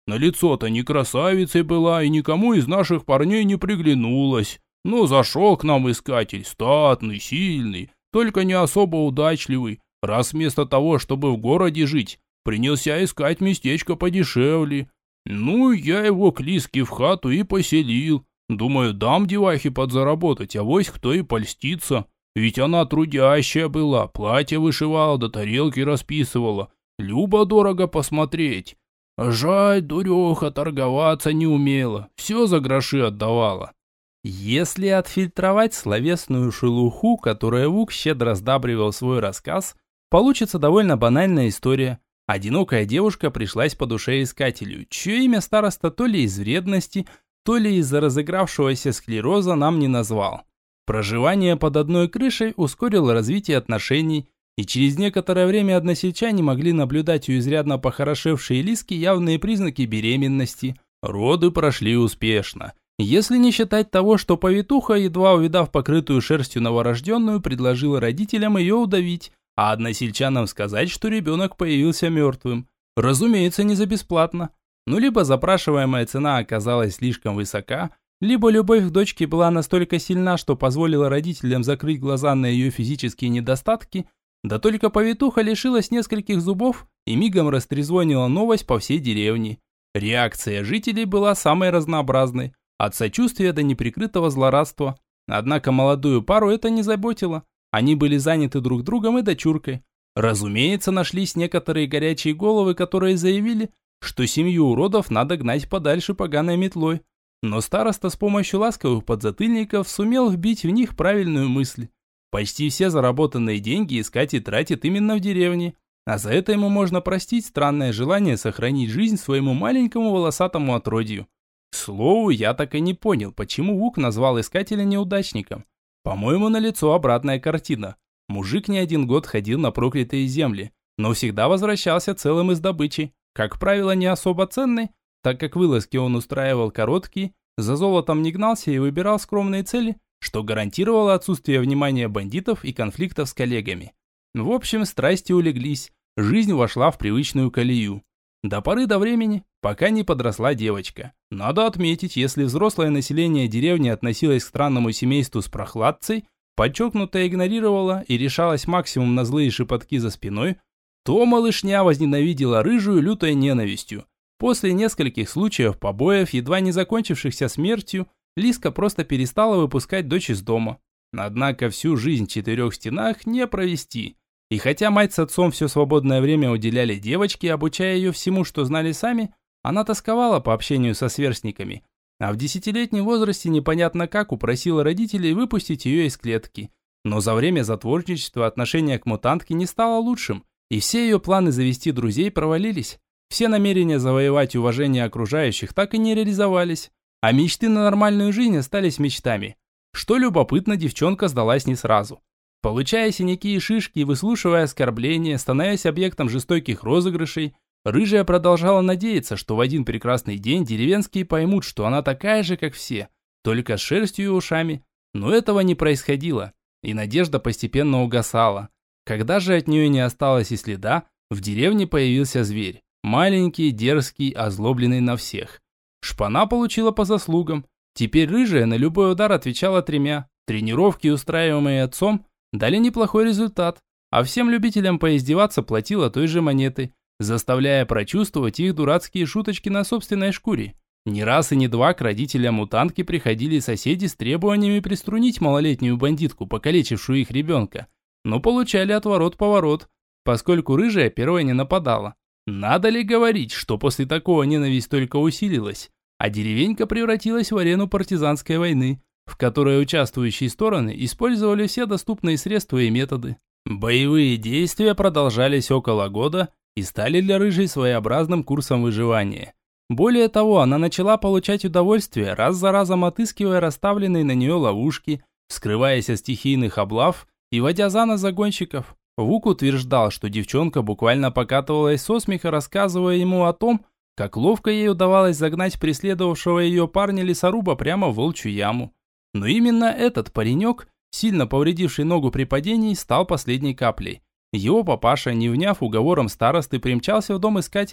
На лицо-то не красавицей была и никому из наших парней не приглянулась. Но зашел к нам искатель, статный, сильный, только не особо удачливый, раз вместо того, чтобы в городе жить, принялся искать местечко подешевле. Ну, я его к Лиске в хату и поселил. Думаю, дам девахе подзаработать, авось кто и польстится. Ведь она трудящая была, платье вышивала, да тарелки расписывала. Любо-дорого посмотреть. Жаль, дуреха, торговаться не умела, все за гроши отдавала. Если отфильтровать словесную шелуху, которой Вук щедро сдабривал свой рассказ, получится довольно банальная история. Одинокая девушка пришлась по душе искателю, чье имя староста то ли из вредности, то ли из-за разыгравшегося склероза нам не назвал. Проживание под одной крышей ускорило развитие отношений, и через некоторое время односельчане могли наблюдать у изрядно похорошевшей Лиски явные признаки беременности. Роды прошли успешно. Если не считать того, что повитуха, едва увидав покрытую шерстью новорожденную, предложила родителям ее удавить, а односельчанам сказать, что ребенок появился мертвым. Разумеется, не за бесплатно. Ну, либо запрашиваемая цена оказалась слишком высока, либо любовь к дочке была настолько сильна, что позволила родителям закрыть глаза на ее физические недостатки, да только повитуха лишилась нескольких зубов и мигом растрезвонила новость по всей деревне. Реакция жителей была самой разнообразной, от сочувствия до неприкрытого злорадства. Однако молодую пару это не заботило. Они были заняты друг другом и дочуркой. Разумеется, нашлись некоторые горячие головы, которые заявили, что семью уродов надо гнать подальше поганой метлой. Но староста с помощью ласковых подзатыльников сумел вбить в них правильную мысль. Почти все заработанные деньги искатель тратит именно в деревне, а за это ему можно простить странное желание сохранить жизнь своему маленькому волосатому отродью. К слову, я так и не понял, почему Вук назвал искателя неудачником. По-моему, налицо обратная картина. Мужик не один год ходил на проклятые земли, но всегда возвращался целым из добычи, как правило, не особо ценной, так как вылазки он устраивал короткие, за золотом не гнался и выбирал скромные цели, что гарантировало отсутствие внимания бандитов и конфликтов с коллегами. В общем, страсти улеглись, жизнь вошла в привычную колею. До поры до времени, пока не подросла девочка. Надо отметить, если взрослое население деревни относилось к странному семейству с прохладцей, подчеркнуто игнорировало и решалось максимум на злые шепотки за спиной, то малышня возненавидела рыжую лютой ненавистью. После нескольких случаев побоев, едва не закончившихся смертью, Лиска просто перестала выпускать дочь из дома. Однако всю жизнь в четырех стенах не провести. И хотя мать с отцом все свободное время уделяли девочке, обучая ее всему, что знали сами, она тосковала по общению со сверстниками. А в десятилетнем возрасте непонятно как упросила родителей выпустить ее из клетки. Но за время затворничества отношение к мутантке не стало лучшим, и все ее планы завести друзей провалились. Все намерения завоевать уважение окружающих так и не реализовались, а мечты на нормальную жизнь остались мечтами. Что любопытно, девчонка сдалась не сразу. Получая синяки и шишки и выслушивая оскорбления, становясь объектом жестоких розыгрышей, рыжая продолжала надеяться, что в один прекрасный день деревенские поймут, что она такая же, как все, только с шерстью и ушами. Но этого не происходило, и надежда постепенно угасала. Когда же от нее не осталось и следа, в деревне появился зверь. Маленький, дерзкий, озлобленный на всех. Шпана получила по заслугам. Теперь рыжая на любой удар отвечала тремя. Тренировки, устраиваемые отцом, дали неплохой результат, а всем любителям поиздеваться платила той же монетой, заставляя прочувствовать их дурацкие шуточки на собственной шкуре. Не раз и не два к родителям мутантки приходили соседи с требованиями приструнить малолетнюю бандитку, покалечившую их ребенка, но получали отворот-поворот, поскольку рыжая первой не нападала. Надо ли говорить, что после такого ненависть только усилилась, а деревенька превратилась в арену партизанской войны, в которой участвующие стороны использовали все доступные средства и методы. Боевые действия продолжались около года и стали для рыжей своеобразным курсом выживания. Более того, она начала получать удовольствие, раз за разом отыскивая расставленные на нее ловушки, скрываясь от стихийных облав и водя за нос загонщиков. Вук утверждал, что девчонка буквально покатывалась со смеха, рассказывая ему о том, как ловко ей удавалось загнать преследовавшего ее парня-лесоруба прямо в волчью яму. Но именно этот паренек, сильно повредивший ногу при падении, стал последней каплей. Его папаша, не вняв уговором старосты, примчался в дом искателя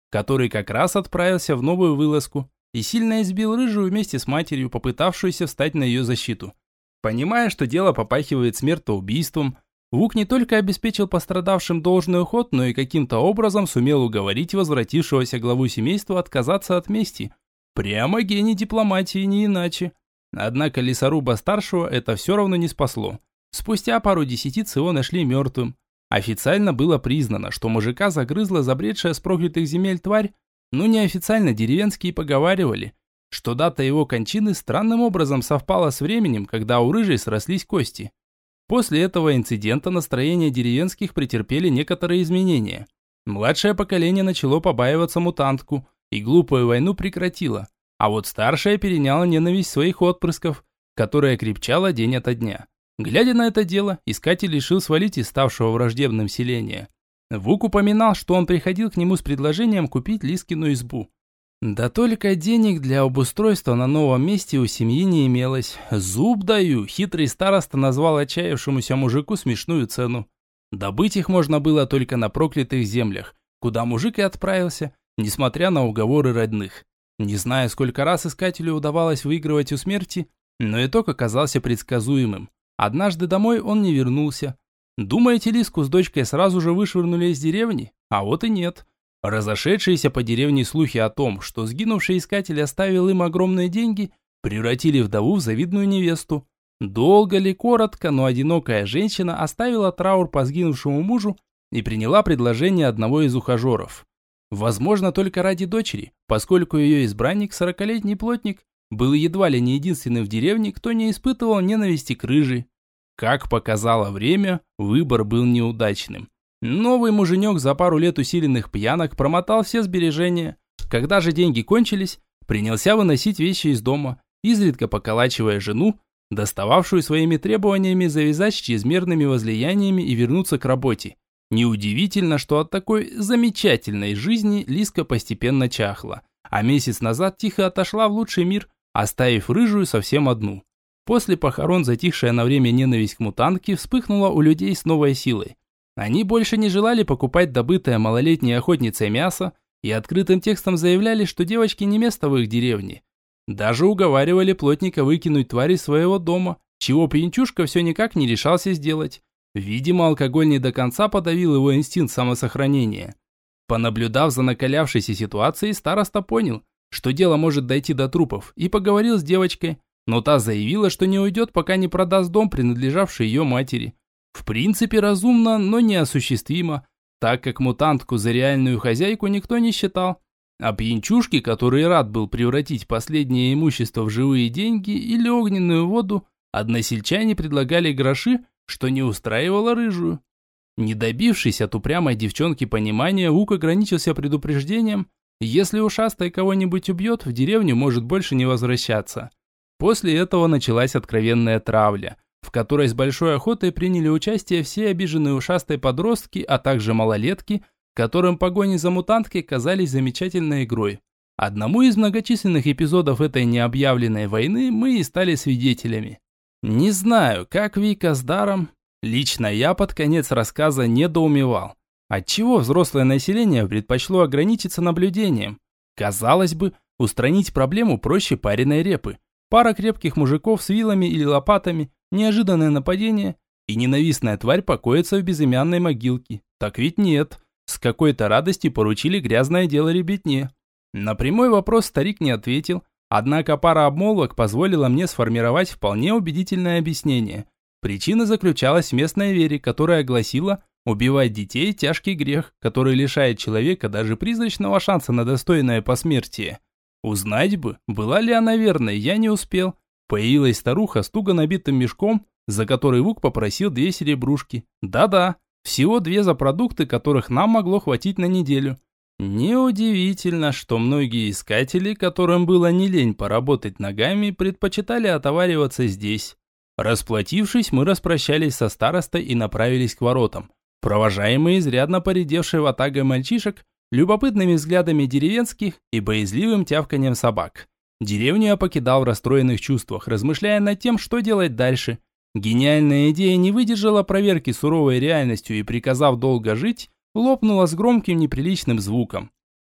который как раз отправился в новую вылазку и сильно избил рыжую вместе с матерью, попытавшуюся встать на ее защиту. Понимая, что дело попахивает смертоубийством, Вук не только обеспечил пострадавшим должный уход, но и каким-то образом сумел уговорить возвратившегося главу семейства отказаться от мести. Прямо гений дипломатии, не иначе. Однако лесоруба-старшего это все равно не спасло. Спустя пару десятиц его нашли мертвым. Официально было признано, что мужика загрызла забредшая с проклятых земель тварь, но неофициально деревенские поговаривали, что дата его кончины странным образом совпала с временем, когда у рыжей срослись кости. После этого инцидента настроения деревенских претерпели некоторые изменения. Младшее поколение начало побаиваться мутантку и глупую войну прекратило, а вот старшее переняло ненависть своих отпрысков, которая крепчала день ото дня. Глядя на это дело, искатель решил свалить из ставшего враждебным селения. Вук упоминал, что он приходил к нему с предложением купить Лискину избу. Да только денег для обустройства на новом месте у семьи не имелось. Зуб даю, хитрый староста назвал отчаявшемуся мужику смешную цену. Добыть их можно было только на проклятых землях, куда мужик и отправился, несмотря на уговоры родных. Не знаю, сколько раз искателю удавалось выигрывать у смерти, но итог оказался предсказуемым. Однажды домой он не вернулся. Думаете, Лиску с дочкой сразу же вышвырнули из деревни? А вот и нет. Разошедшиеся по деревне слухи о том, что сгинувший искатель оставил им огромные деньги, превратили вдову в завидную невесту. Долго ли, коротко, но одинокая женщина оставила траур по сгинувшему мужу и приняла предложение одного из ухажеров. Возможно, только ради дочери, поскольку ее избранник, сорокалетний плотник, был едва ли не единственным в деревне, кто не испытывал ненависти к рыжей. Как показало время, выбор был неудачным. Новый муженек за пару лет усиленных пьянок промотал все сбережения. Когда же деньги кончились, принялся выносить вещи из дома, изредка поколачивая жену, достававшую своими требованиями завязать с чрезмерными возлияниями и вернуться к работе. Неудивительно, что от такой замечательной жизни Лиска постепенно чахла, а месяц назад тихо отошла в лучший мир, оставив рыжую совсем одну. После похорон затихшая на время ненависть к мутантке вспыхнула у людей с новой силой. Они больше не желали покупать добытое малолетней охотницей мясо и открытым текстом заявляли, что девочке не место в их деревне. Даже уговаривали плотника выкинуть тварь из своего дома, чего пьянчушка все никак не решался сделать. Видимо, алкоголь не до конца подавил его инстинкт самосохранения. Понаблюдав за накалявшейся ситуацией, староста понял, что дело может дойти до трупов, и поговорил с девочкой, но та заявила, что не уйдет, пока не продаст дом, принадлежавший ее матери. В принципе, разумно, но неосуществимо, так как мутантку за реальную хозяйку никто не считал. А пьянчушки, который рад был превратить последнее имущество в живые деньги или огненную воду, односельчане предлагали гроши, что не устраивало рыжую. Не добившись от упрямой девчонки понимания, Вук ограничился предупреждением: если ушастая кого-нибудь убьет, в деревню может больше не возвращаться. После этого началась откровенная травля, в которой с большой охотой приняли участие все обиженные ушастые подростки, а также малолетки, которым погони за мутанткой казались замечательной игрой. Одному из многочисленных эпизодов этой необъявленной войны мы и стали свидетелями. Не знаю, как Вика с Даром, лично я под конец рассказа недоумевал, отчего взрослое население предпочло ограничиться наблюдением. Казалось бы, устранить проблему проще пареной репы. Пара крепких мужиков с вилами или лопатами, неожиданное нападение, и ненавистная тварь покоится в безымянной могилке. Так ведь нет. С какой-то радостью поручили грязное дело ребятне. На прямой вопрос старик не ответил, однако пара обмолвок позволила мне сформировать вполне убедительное объяснение. Причина заключалась в местной вере, которая гласила: убивать детей – тяжкий грех, который лишает человека даже призрачного шанса на достойное посмертие. Узнать бы, была ли она верной, я не успел. Появилась старуха с туго набитым мешком, за который Вук попросил две серебрушки. Да-да, всего две за продукты, которых нам могло хватить на неделю. Неудивительно, что многие искатели, которым было не лень поработать ногами, предпочитали отовариваться здесь. Расплатившись, мы распрощались со старостой и направились к воротам, провожаемые изрядно поредевшей ватагой мальчишек, любопытными взглядами деревенских и боязливым тявканьем собак. Деревню я покидал в расстроенных чувствах, размышляя над тем, что делать дальше. Гениальная идея не выдержала проверки суровой реальностью и, приказав долго жить, лопнула с громким неприличным звуком.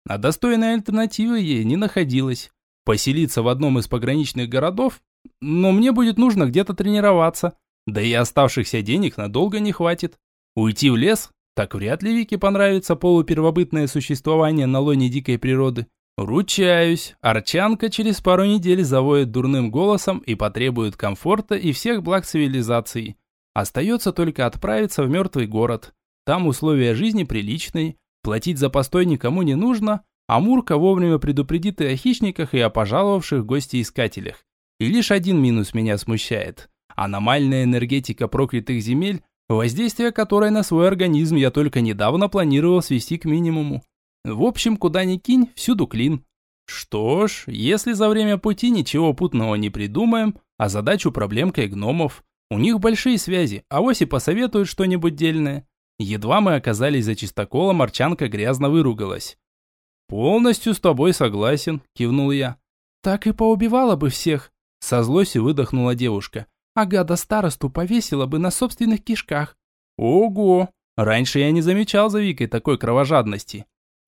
А достойной альтернативы ей не находилось. Поселиться в одном из пограничных городов? Но мне будет нужно где-то тренироваться. Да и оставшихся денег надолго не хватит. Уйти в лес? Так вряд ли Вике понравится полупервобытное существование на лоне дикой природы. Ручаюсь, Арчанка через пару недель завоет дурным голосом и потребует комфорта и всех благ цивилизации. Остается только отправиться в мертвый город. Там условия жизни приличные, платить за постой никому не нужно, а Мурка вовремя предупредит и о хищниках, и о пожаловавших гостеискателях. И лишь один минус меня смущает. Аномальная энергетика проклятых земель, воздействие которой на свой организм я только недавно планировал свести к минимуму. В общем, куда ни кинь, всюду клин. Что ж, если за время пути ничего путного не придумаем, а задачу проблемкой гномов. У них большие связи, авось и посоветуют что-нибудь дельное. Едва мы оказались за чистоколом, Арчанка грязно выругалась. «Полностью с тобой согласен», – кивнул я. «Так и поубивала бы всех», – со злостью выдохнула девушка. «А гада старосту повесила бы на собственных кишках». «Ого! Раньше я не замечал за Викой такой кровожадности».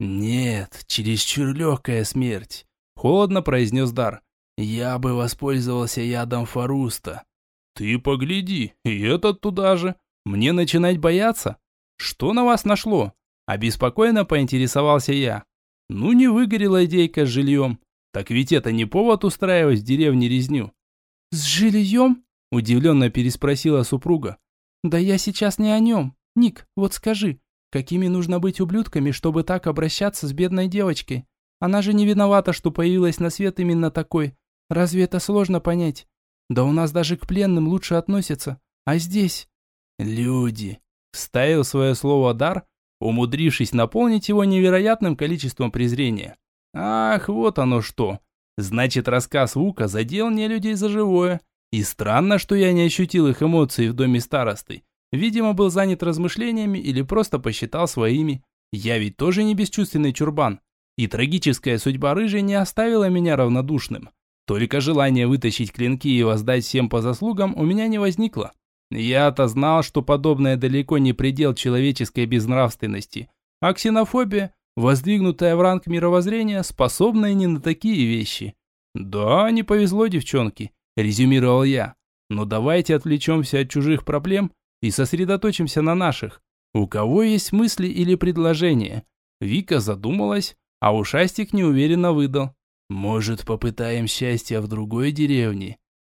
«Нет, чересчур легкая смерть», – холодно произнес Дар. «Я бы воспользовался ядом Фаруста». «Ты погляди, и этот туда же. Мне начинать бояться? Что на вас нашло?» Обеспокоенно поинтересовался я. «Ну не выгорела идейка с жильем. Так ведь это не повод устраивать в деревне резню». «С жильем?» – удивленно переспросила супруга. «Да я сейчас не о нем. Ник, вот скажи, какими нужно быть ублюдками, чтобы так обращаться с бедной девочкой? Она же не виновата, что появилась на свет именно такой. Разве это сложно понять? Да у нас даже к пленным лучше относятся. А здесь...» «Люди», – вставил свое слово Дар, умудрившись наполнить его невероятным количеством презрения. «Ах, вот оно что. Значит, рассказ Вука задел нелюдей за живое. И странно, что я не ощутил их эмоций в доме старосты. Видимо, был занят размышлениями или просто посчитал своими. Я ведь тоже не бесчувственный чурбан. И трагическая судьба рыжей не оставила меня равнодушным. Только желание вытащить клинки и воздать всем по заслугам у меня не возникло. Я-то знал, что подобное далеко не предел человеческой безнравственности. А ксенофобия, воздвигнутая в ранг мировоззрения, способна и не на такие вещи. «Да, не повезло девчонке», – резюмировал я. «Но давайте отвлечемся от чужих проблем и сосредоточимся на наших. У кого есть мысли или предложения?» Вика задумалась, а ушастик неуверенно выдал. «Может, попытаем счастья в другой деревне?»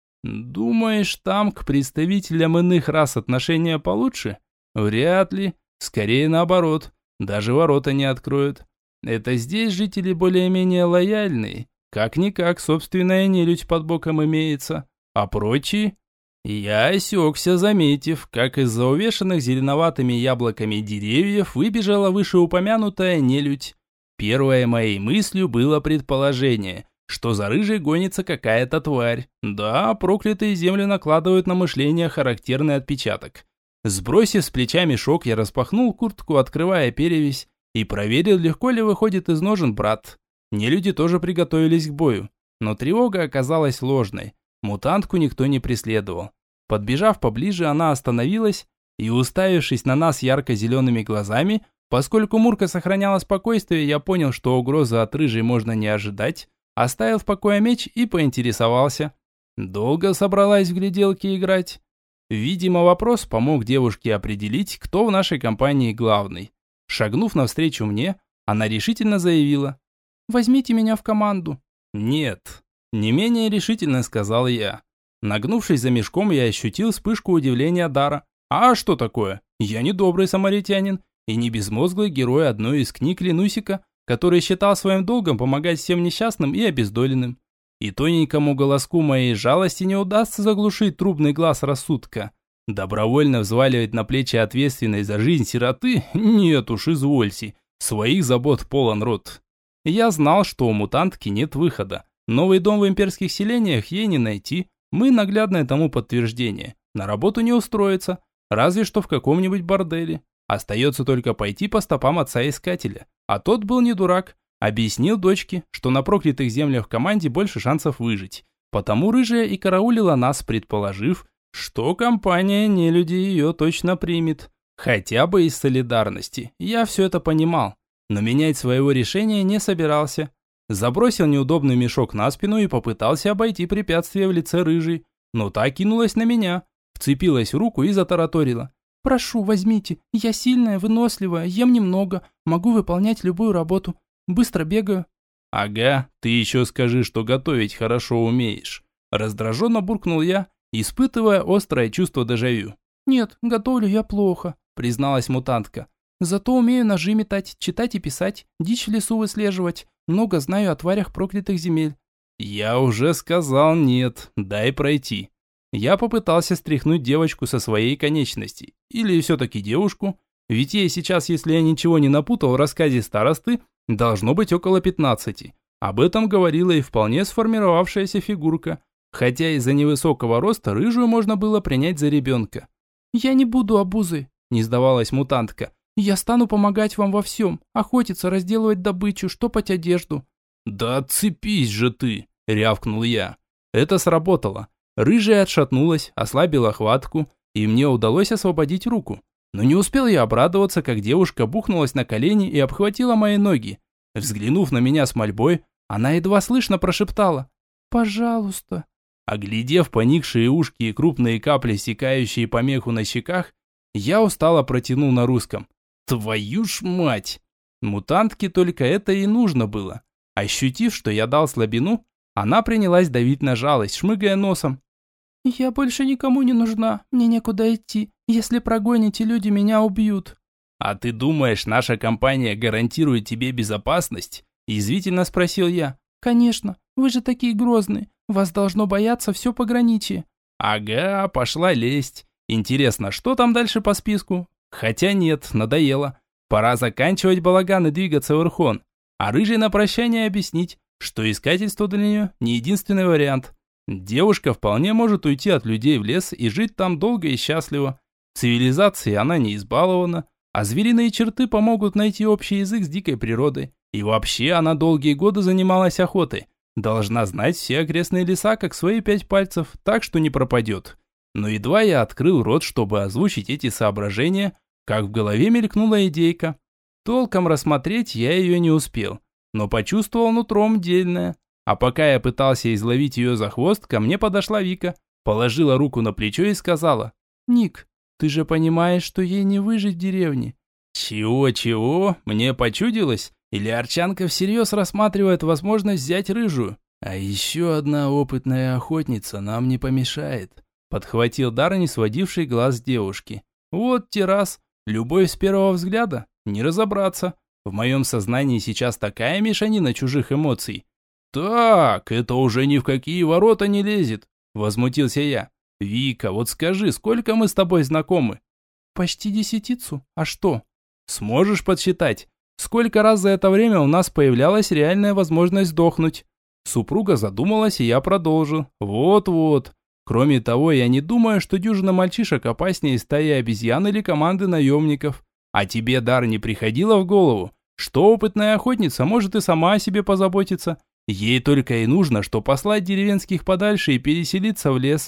«Думаешь, там к представителям иных рас отношения получше?» «Вряд ли. Скорее наоборот. Даже ворота не откроют. Это здесь жители более-менее лояльные. Как-никак собственная нелюдь под боком имеется. А прочие?» Я осекся, заметив, как из-за увешанных зеленоватыми яблоками деревьев выбежала вышеупомянутая нелюдь. Первой моей мыслью было предположение, что за рыжей гонится какая-то тварь. Да, проклятые земли накладывают на мышление характерный отпечаток. Сбросив с плеча мешок, я распахнул куртку, открывая перевязь, и проверил, легко ли выходит из ножен брат. Нелюди тоже приготовились к бою, но тревога оказалась ложной. Мутантку никто не преследовал. Подбежав поближе, она остановилась и, уставившись на нас ярко-зелеными глазами, поскольку Мурка сохраняла спокойствие, я понял, что угрозы от рыжей можно не ожидать, оставил в покое меч и поинтересовался. Долго собралась в гляделки играть? Видимо, вопрос помог девушке определить, кто в нашей компании главный. Шагнув навстречу мне, она решительно заявила: «Возьмите меня в команду». «Нет». Не менее решительно сказал я. Нагнувшись за мешком, я ощутил вспышку удивления Дара. А что такое? Я не добрый самаритянин и не безмозглый герой одной из книг Ленусика, который считал своим долгом помогать всем несчастным и обездоленным. И тоненькому голоску моей жалости не удастся заглушить трубный глаз рассудка. Добровольно взваливать на плечи ответственность за жизнь сироты? Нет уж, извольте. Своих забот полон рот. Я знал, что у мутантки нет выхода. Новый дом в имперских селениях ей не найти. Мы наглядное тому подтверждение. На работу не устроиться, разве что в каком-нибудь борделе. Остается только пойти по стопам отца-искателя. А тот был не дурак. Объяснил дочке, что на проклятых землях в команде больше шансов выжить. Потому рыжая и караулила нас, предположив, что компания нелюди ее точно примет. Хотя бы из солидарности. Я все это понимал. но менять своего решения не собирался. Забросил неудобный мешок на спину и попытался обойти препятствие в лице рыжей, но та кинулась на меня, вцепилась в руку и затараторила. «Прошу, возьмите, я сильная, выносливая, ем немного, могу выполнять любую работу, быстро бегаю». «Ага, ты еще скажи, что готовить хорошо умеешь», раздраженно буркнул я, испытывая острое чувство дежавю. «Нет, готовлю я плохо», призналась мутантка. «Зато умею ножи метать, читать и писать, дичь в лесу выслеживать, много знаю о тварях проклятых земель». «Я уже сказал нет, дай пройти». Я попытался стряхнуть девочку со своей конечности. Или все-таки девушку. Ведь ей сейчас, если я ничего не напутал в рассказе старосты, должно быть около пятнадцати. Об этом говорила и вполне сформировавшаяся фигурка. Хотя из-за невысокого роста рыжую можно было принять за ребенка. «Я не буду обузой», – не сдавалась мутантка. «Я стану помогать вам во всем. Охотиться, разделывать добычу, штопать одежду». «Да отцепись же ты!» – рявкнул я. Это сработало. Рыжая отшатнулась, ослабила хватку, и мне удалось освободить руку. Но не успел я обрадоваться, как девушка бухнулась на колени и обхватила мои ноги. Взглянув на меня с мольбой, она едва слышно прошептала: «Пожалуйста». Оглядев поникшие ушки и крупные капли, стекающие по меху на щеках, я устало протянул на русском: «Твою ж мать!» Мутантке только это и нужно было. Ощутив, что я дал слабину, она принялась давить на жалость, шмыгая носом. «Я больше никому не нужна, мне некуда идти. Если прогоните, люди меня убьют». «А ты думаешь, наша компания гарантирует тебе безопасность?» Язвительно спросил я. «Конечно, вы же такие грозные, вас должно бояться все пограничье». «Ага, пошла лезть. Интересно, что там дальше по списку?» «Хотя нет, надоело. Пора заканчивать балаган и двигаться в Ирхон. А рыжей на прощание объяснить, что искательство для нее не единственный вариант. Девушка вполне может уйти от людей в лес и жить там долго и счастливо. Цивилизации она не избалована, а звериные черты помогут найти общий язык с дикой природой. И вообще она долгие годы занималась охотой. Должна знать все окрестные леса как свои пять пальцев, так что не пропадет». Но едва я открыл рот, чтобы озвучить эти соображения, как в голове мелькнула идейка. Толком рассмотреть я ее не успел, но почувствовал нутром дельное. А пока я пытался изловить ее за хвост, ко мне подошла Вика, положила руку на плечо и сказала: «Ник, ты же понимаешь, что ей не выжить в деревне». «Чего-чего? Мне почудилось? Или Арчанка всерьез рассматривает возможность взять рыжую?» «А еще одна опытная охотница нам не помешает», подхватил дар, не сводивший глаз девушки. «Вот террас. Любовь с первого взгляда? Не разобраться. В моем сознании сейчас такая мешанина чужих эмоций». «Так, это уже ни в какие ворота не лезет», – возмутился я. «Вика, вот скажи, сколько мы с тобой знакомы?» «Почти десятицу. А что?» «Сможешь подсчитать, сколько раз за это время у нас появлялась реальная возможность сдохнуть?» Супруга задумалась, и я продолжил. «Вот-вот. Кроме того, я не думаю, что дюжина мальчишек опаснее стаи обезьян или команды наемников. А тебе, Дар, не приходило в голову, что опытная охотница может и сама о себе позаботиться? Ей только и нужно, что послать деревенских подальше и переселиться в лес».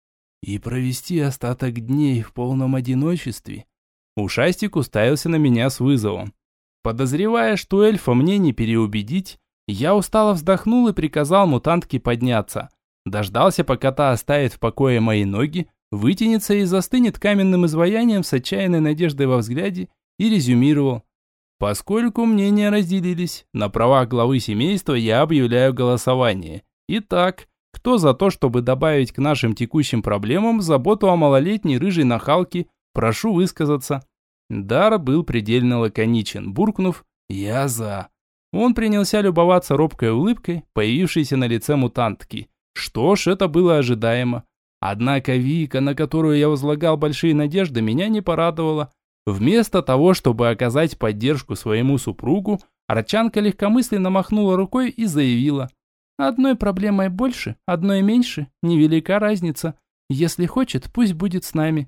«И провести остаток дней в полном одиночестве?» Ушастик уставился на меня с вызовом. Подозревая, что эльфа мне не переубедить, я устало вздохнул и приказал мутантке подняться. Дождался, пока та оставит в покое мои ноги, вытянется и застынет каменным изваянием с отчаянной надеждой во взгляде, и резюмировал: «Поскольку мнения разделились, на правах главы семейства я объявляю голосование. Итак, кто за то, чтобы добавить к нашим текущим проблемам заботу о малолетней рыжей нахалке, прошу высказаться». Дар был предельно лаконичен, буркнув: «Я за». Он принялся любоваться робкой улыбкой, появившейся на лице мутантки. Что ж, это было ожидаемо. Однако Вика, на которую я возлагал большие надежды, меня не порадовала. Вместо того, чтобы оказать поддержку своему супругу, Арчанка легкомысленно махнула рукой и заявила: «Одной проблемой больше, одной меньше, невелика разница. Если хочет, пусть будет с нами».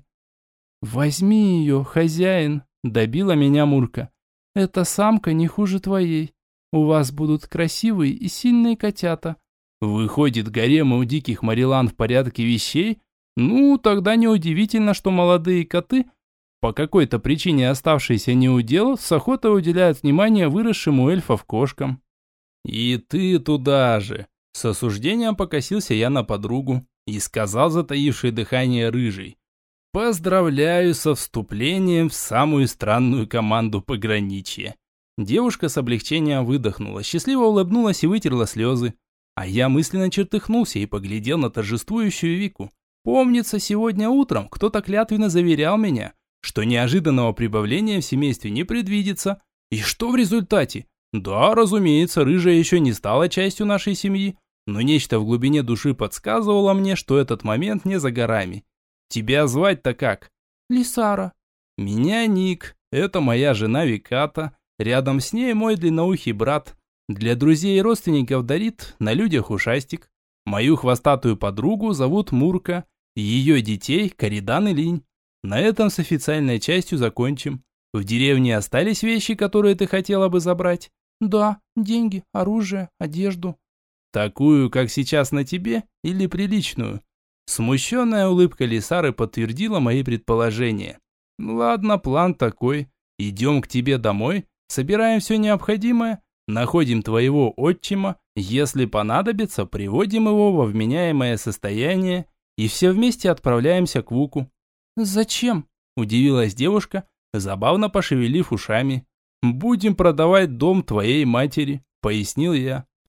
«Возьми ее, хозяин», – добила меня Мурка. «Эта самка не хуже твоей. У вас будут красивые и сильные котята». Выходит, гаремы у диких Марилан в порядке вещей? Ну, тогда неудивительно, что молодые коты по какой-то причине оставшийся неудел, с охотой уделяют внимание выросшим у эльфов кошкам. И ты туда же. С осуждением покосился я на подругу и сказал, затаивший дыхание рыжий: поздравляю со вступлением в самую странную команду пограничья. Девушка с облегчением выдохнула, счастливо улыбнулась и вытерла слезы. А я мысленно чертыхнулся и поглядел на торжествующую Вику. Помнится, сегодня утром кто-то клятвенно заверял меня, что неожиданного прибавления в семействе не предвидится. И что в результате? Да, разумеется, рыжая еще не стала частью нашей семьи, но нечто в глубине души подсказывало мне, что этот момент не за горами. Тебя звать-то как? Лисара. Меня Ник. Это моя жена Виката. Рядом с ней мой длинноухий брат. Для друзей и родственников Дарит, на людях ушастик. Мою хвостатую подругу зовут Мурка. Ее детей Коридан и Линь. На этом с официальной частью закончим. В деревне остались вещи, которые ты хотела бы забрать? Да, деньги, оружие, одежду. Такую, как сейчас на тебе, или приличную? Смущенная улыбка Лисары подтвердила мои предположения. Ладно, план такой. Идем к тебе домой, собираем все необходимое, находим твоего отчима, если понадобится, приводим его во вменяемое состояние и все вместе отправляемся к Вуку. Зачем? Удивилась девушка, забавно пошевелив ушами. Будем продавать дом твоей матери, пояснил я.